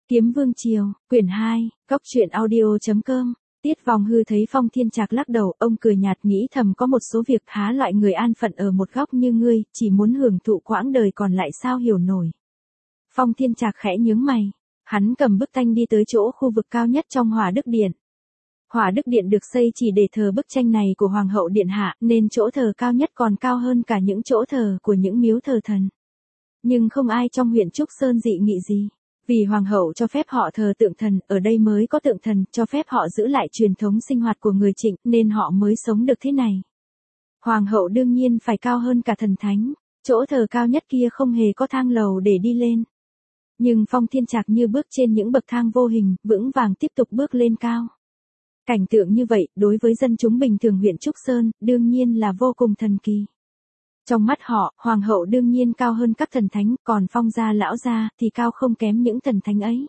Kiếm Vương Triều, quyển 2, góc truyện audio.com. Tiết Vong Hư thấy Phong Thiên Trạc lắc đầu, ông cười nhạt nghĩ thầm có một số việc há loại người an phận ở một góc như ngươi, chỉ muốn hưởng thụ quãng đời còn lại sao hiểu nổi. Phong Thiên Trạc khẽ nhướng mày, hắn cầm bức tranh đi tới chỗ khu vực cao nhất trong Hỏa Đức Điện. Hỏa Đức Điện được xây chỉ để thờ bức tranh này của Hoàng hậu Điện Hạ, nên chỗ thờ cao nhất còn cao hơn cả những chỗ thờ của những miếu thờ thần. Nhưng không ai trong huyện Trúc Sơn dị nghị gì. Vì Hoàng hậu cho phép họ thờ tượng thần, ở đây mới có tượng thần, cho phép họ giữ lại truyền thống sinh hoạt của người Trịnh, nên họ mới sống được thế này. Hoàng hậu đương nhiên phải cao hơn cả thần thánh, chỗ thờ cao nhất kia không hề có thang lầu để đi lên. Nhưng Phong Thiên Trạc như bước trên những bậc thang vô hình, vững vàng tiếp tục bước lên cao. Cảnh tượng như vậy, đối với dân chúng bình thường huyện Trúc Sơn, đương nhiên là vô cùng thần kỳ. Trong mắt họ, Hoàng hậu đương nhiên cao hơn các thần thánh, còn Phong gia lão gia thì cao không kém những thần thánh ấy.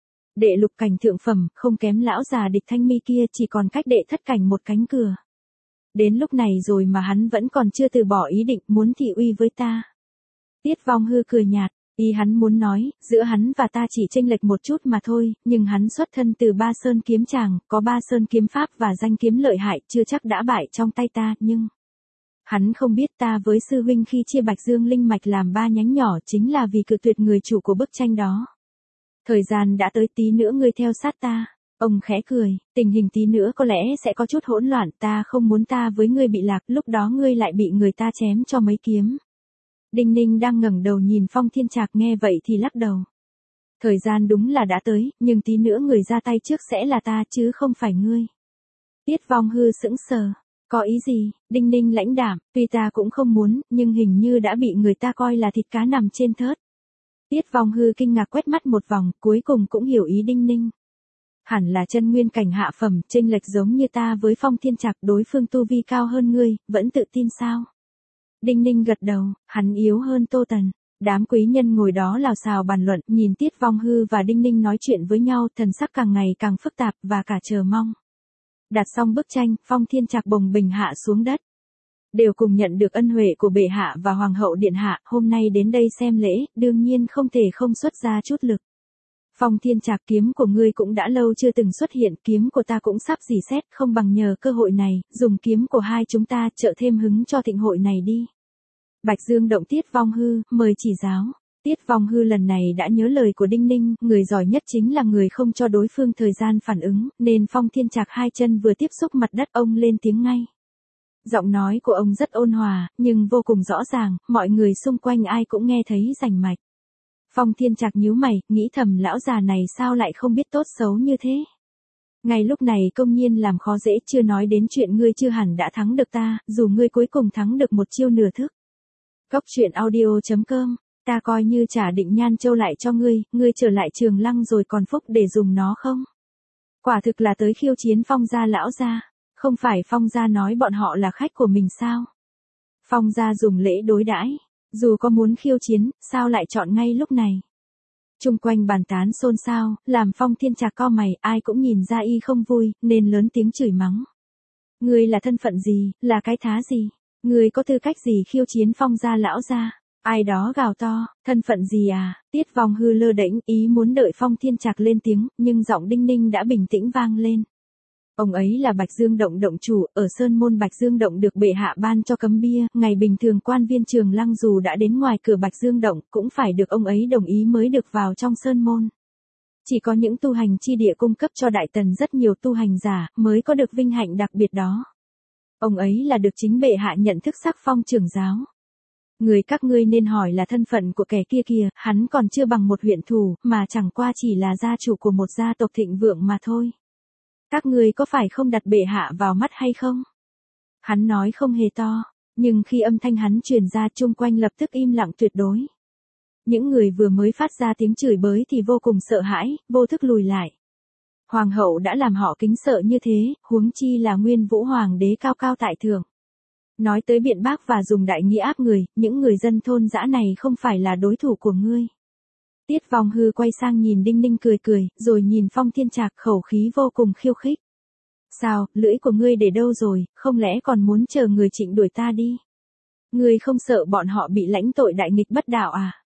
Đệ lục cảnh thượng phẩm, không kém lão già Địch Thanh Mi kia, chỉ còn cách đệ thất cảnh một cánh cửa. Đến lúc này rồi mà hắn vẫn còn chưa từ bỏ ý định muốn thị uy với ta. Tiết Vong Hư cười nhạt, ý hắn muốn nói, giữa hắn và ta chỉ chênh lệch một chút mà thôi, nhưng hắn xuất thân từ Ba Sơn kiếm tràng, có Ba Sơn kiếm pháp và danh kiếm lợi hại, chưa chắc đã bại trong tay ta, nhưng... Hắn không biết ta với sư huynh khi chia Bạch Dương linh mạch làm 3 nhánh nhỏ chính là vì cự tuyệt người chủ của bức tranh đó. Thời gian đã tới, tí nữa ngươi theo sát ta. Ông khẽ cười, tình hình tí nữa có lẽ sẽ có chút hỗn loạn, ta không muốn ta với ngươi bị lạc, lúc đó ngươi lại bị người ta chém cho mấy kiếm. Đinh Ninh đang ngẩng đầu nhìn Phong Thiên Trạc nghe vậy thì lắc đầu. Thời gian đúng là đã tới, nhưng tí nữa người ra tay trước sẽ là ta chứ không phải ngươi. Tiết Vong Hư sững sờ. Có ý gì? Đinh Ninh lãnh đạm, tuy ta cũng không muốn, nhưng hình như đã bị người ta coi là thịt cá nằm trên thớt. Tiết Vong Hư kinh ngạc quét mắt một vòng, cuối cùng cũng hiểu ý Đinh Ninh. Hẳn là chân nguyên cảnh hạ phẩm, chênh lệch giống như ta với Phong Thiên Trạc, đối phương tu vi cao hơn ngươi, vẫn tự tin sao? Đinh Ninh gật đầu, hắn yếu hơn Tô Tần. Đám quý nhân ngồi đó lào xào bàn luận, nhìn Tiết Vong Hư và Đinh Ninh nói chuyện với nhau, thần sắc càng ngày càng phức tạp và cả chờ mong. Đặt xong bức tranh, Phong Thiên Trạc bồng bình hạ xuống đất. Đều cùng nhận được ân huệ của bệ hạ và Hoàng hậu Điện Hạ, hôm nay đến đây xem lễ, đương nhiên không thể không xuất ra chút lực. Phong Thiên Trạc, kiếm của ngươi cũng đã lâu chưa từng xuất hiện, kiếm của ta cũng sắp rỉ sét, không bằng nhờ cơ hội này, dùng kiếm của hai chúng ta trợ thêm hứng cho thịnh hội này đi. Bạch Dương động Tiết Vong Hư, mời chỉ giáo. Tiết Vong Hư lần này đã nhớ lời của Đinh Ninh, người giỏi nhất chính là người không cho đối phương thời gian phản ứng, nên Phong Thiên Trạc hai chân vừa tiếp xúc mặt đất ông lên tiếng ngay. Giọng nói của ông rất ôn hòa, nhưng vô cùng rõ ràng, mọi người xung quanh ai cũng nghe thấy rành mạch. Phong Thiên Trạc nhíu mày, nghĩ thầm lão già này sao lại không biết tốt xấu như thế. Ngay lúc này công nhiên làm khó dễ, chưa nói đến chuyện ngươi chưa hẳn đã thắng được ta, dù ngươi cuối cùng thắng được một chiêu nửa thức. Góc truyện audio.com. Ta coi như trả Định Nhan Châu lại cho ngươi trở lại Trường Lăng rồi còn phúc để dùng nó không? Quả thực là tới khiêu chiến Phong gia lão gia, không phải Phong gia nói bọn họ là khách của mình sao? Phong gia dùng lễ đối đãi, dù có muốn khiêu chiến, sao lại chọn ngay lúc này? Chung quanh bàn tán xôn xao, làm Phong Thiên Trạc cau mày, ai cũng nhìn ra y không vui, nên lớn tiếng chửi mắng. Ngươi là thân phận gì, là cái thá gì? Ngươi có tư cách gì khiêu chiến Phong gia lão gia? Ai đó gào to, thân phận gì à? Tiết Vong Hư lơ đễnh, ý muốn đợi Phong Thiên Trạc lên tiếng, nhưng giọng Đinh Ninh đã bình tĩnh vang lên. Ông ấy là Bạch Dương động động chủ, ở Sơn môn Bạch Dương động được bệ hạ ban cho cấm bia, ngày bình thường quan viên Trường Lăng dù đã đến ngoài cửa Bạch Dương động, cũng phải được ông ấy đồng ý mới được vào trong Sơn môn. Chỉ có những tu hành chi địa cung cấp cho Đại Tần rất nhiều tu hành giả, mới có được vinh hạnh đặc biệt đó. Ông ấy là được chính bệ hạ nhận thức sắc phong trưởng giáo. Người các ngươi nên hỏi là thân phận của kẻ kia kìa, hắn còn chưa bằng một huyện thủ, mà chẳng qua chỉ là gia chủ của một gia tộc thịnh vượng mà thôi. Các ngươi có phải không đặt bệ hạ vào mắt hay không? Hắn nói không hề to, nhưng khi âm thanh hắn truyền ra chung quanh lập tức im lặng tuyệt đối. Những người vừa mới phát ra tiếng chửi bới thì vô cùng sợ hãi, vô thức lùi lại. Hoàng hậu đã làm họ kính sợ như thế, huống chi là Nguyên Vũ Hoàng đế cao cao tại thượng. Nói tới biện bác và dùng đại nghĩa áp người, những người dân thôn dã này không phải là đối thủ của ngươi. Tiết Vong Hư quay sang nhìn Đinh Ninh cười cười, rồi nhìn Phong Thiên Trạc khẩu khí vô cùng khiêu khích. Sao, lưỡi của ngươi để đâu rồi, không lẽ còn muốn chờ người Trịnh đuổi ta đi? Ngươi không sợ bọn họ bị lãnh tội đại nghịch bất đạo à?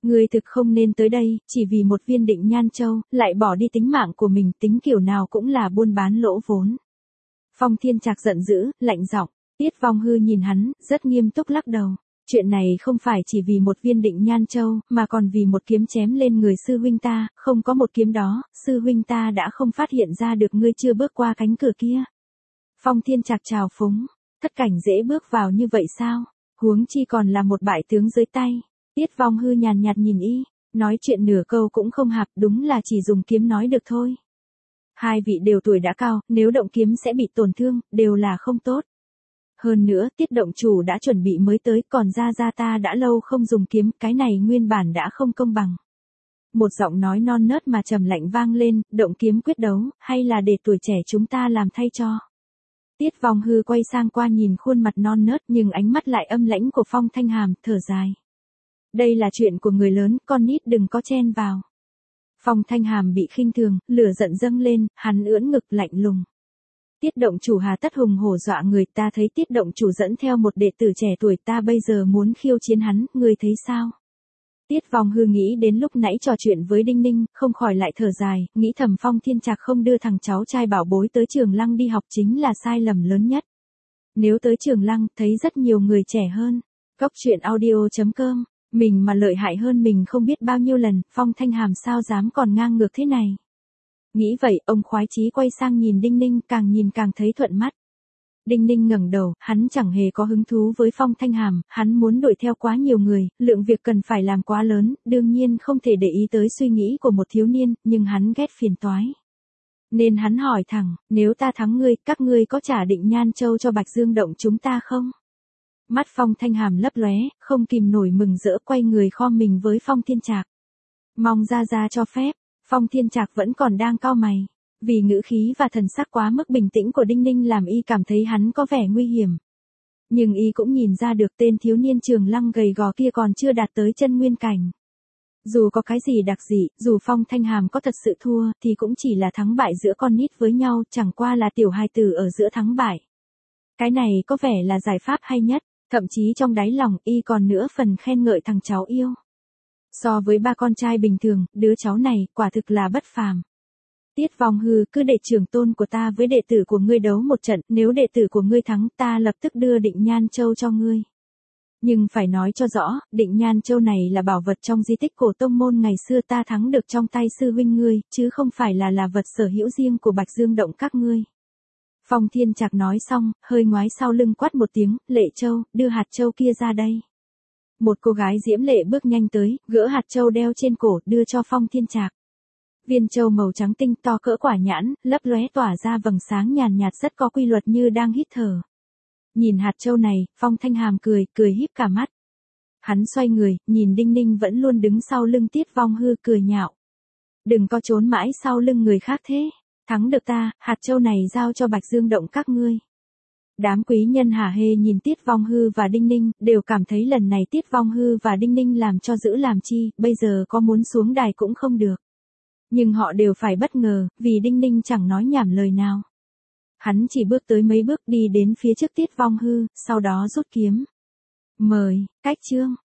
Ngươi thực không nên tới đây, chỉ vì một viên Định Nhan Châu, lại bỏ đi tính mạng của mình, tính kiểu nào cũng là buôn bán lỗ vốn. Phong Thiên Trạc giận dữ, lạnh giọng. Tiết Vong Hư nhìn hắn, rất nghiêm túc lắc đầu. Chuyện này không phải chỉ vì một viên Định Nhan Châu, mà còn vì một kiếm chém lên người sư huynh ta, không có một kiếm đó, sư huynh ta đã không phát hiện ra được ngươi chưa bước qua cánh cửa kia. Phong Thiên Trạc trào phúng, thất cảnh dễ bước vào như vậy sao? Huống chi còn là một bại tướng dưới tay. Tiết Vong Hư nhàn nhạt nhìn y, nói chuyện nửa câu cũng không hạp, đúng là chỉ dùng kiếm nói được thôi. Hai vị đều tuổi đã cao, nếu động kiếm sẽ bị tổn thương, đều là không tốt. Hơn nữa, Tiết động chủ đã chuẩn bị mới tới, còn ra ta đã lâu không dùng kiếm, cái này nguyên bản đã không công bằng. Một giọng nói non nớt mà trầm lạnh vang lên, động kiếm quyết đấu, hay là để tuổi trẻ chúng ta làm thay cho. Tiết Vong Hư quay sang qua nhìn khuôn mặt non nớt nhưng ánh mắt lại âm lãnh của Phong Thanh Hàm, thở dài. Đây là chuyện của người lớn, con nít đừng có chen vào. Phong Thanh Hàm bị khinh thường, lửa giận dâng lên, hắn ưỡn ngực lạnh lùng. Tiết động chủ hà tất hùng hổ dọa người, ta thấy Tiết động chủ dẫn theo một đệ tử trẻ tuổi, ta bây giờ muốn khiêu chiến hắn, ngươi thấy sao? Tiết Vong Hư nghĩ đến lúc nãy trò chuyện với Đinh Ninh, không khỏi lại thở dài, nghĩ thầm Phong Thiên Trạc không đưa thằng cháu trai bảo bối tới Trường Lăng đi học chính là sai lầm lớn nhất. Nếu tới Trường Lăng, thấy rất nhiều người trẻ hơn. Cốc truyện audio.com, mình mà lợi hại hơn mình không biết bao nhiêu lần, Phong Thanh Hàm sao dám còn ngang ngược thế này. Nghĩ vậy, ông khoái chí quay sang nhìn Đinh Ninh, càng nhìn càng thấy thuận mắt. Đinh Ninh ngẩng đầu, hắn chẳng hề có hứng thú với Phong Thanh Hàm, hắn muốn đuổi theo quá nhiều người, lượng việc cần phải làm quá lớn, đương nhiên không thể để ý tới suy nghĩ của một thiếu niên, nhưng hắn ghét phiền toái. Nên hắn hỏi thẳng, nếu ta thắng ngươi, các ngươi có trả Định Nhan Châu cho Bạch Dương Động chúng ta không? Mắt Phong Thanh Hàm lấp lóe, không kìm nổi mừng rỡ quay người khom mình với Phong Thiên Trạc. Mong ra cho phép, Phong Thiên Trạc vẫn còn đang cau mày. Vì ngữ khí và thần sắc quá mức bình tĩnh của Đinh Ninh làm y cảm thấy hắn có vẻ nguy hiểm. Nhưng y cũng nhìn ra được tên thiếu niên Trường Lăng gầy gò kia còn chưa đạt tới chân nguyên cảnh. Dù có cái gì đặc dị, dù Phong Thanh Hàm có thật sự thua, thì cũng chỉ là thắng bại giữa con nít với nhau, chẳng qua là tiểu hài tử ở giữa thắng bại. Cái này có vẻ là giải pháp hay nhất, thậm chí trong đáy lòng y còn nữa phần khen ngợi thằng cháu yêu. So với ba con trai bình thường, đứa cháu này quả thực là bất phàm. Tiết Vong Hư, cứ để trưởng tôn của ta với đệ tử của ngươi đấu một trận, nếu đệ tử của ngươi thắng, ta lập tức đưa Định Nhan Châu cho ngươi. Nhưng phải nói cho rõ, Định Nhan Châu này là bảo vật trong di tích cổ tông môn ngày xưa ta thắng được trong tay sư huynh ngươi, chứ không phải là vật sở hữu riêng của Bạch Dương Động các ngươi. Phong Thiên Trạc nói xong, hơi ngoái sau lưng quát một tiếng, Lệ Châu, đưa hạt châu kia ra đây. Một cô gái diễm lệ bước nhanh tới, gỡ hạt châu đeo trên cổ, đưa cho Phong Thiên Trạc. Viên châu màu trắng tinh to cỡ quả nhãn, lấp lóe tỏa ra vầng sáng nhàn nhạt rất có quy luật như đang hít thở. Nhìn hạt châu này, Phong Thanh Hàm cười híp cả mắt. Hắn xoay người, nhìn Đinh Ninh vẫn luôn đứng sau lưng Tiết Vong Hư cười nhạo. Đừng có trốn mãi sau lưng người khác thế. Thắng được ta, hạt châu này giao cho Bạch Dương Động các ngươi. Đám quý nhân hả hê nhìn Tiết Vong Hư và Đinh Ninh, đều cảm thấy lần này Tiết Vong Hư và Đinh Ninh làm cho giữ làm chi, bây giờ có muốn xuống đài cũng không được. Nhưng họ đều phải bất ngờ, vì Đinh Ninh chẳng nói nhảm lời nào. Hắn chỉ bước tới mấy bước đi đến phía trước Tiết Vong Hư, sau đó rút kiếm. Mời, cách chương.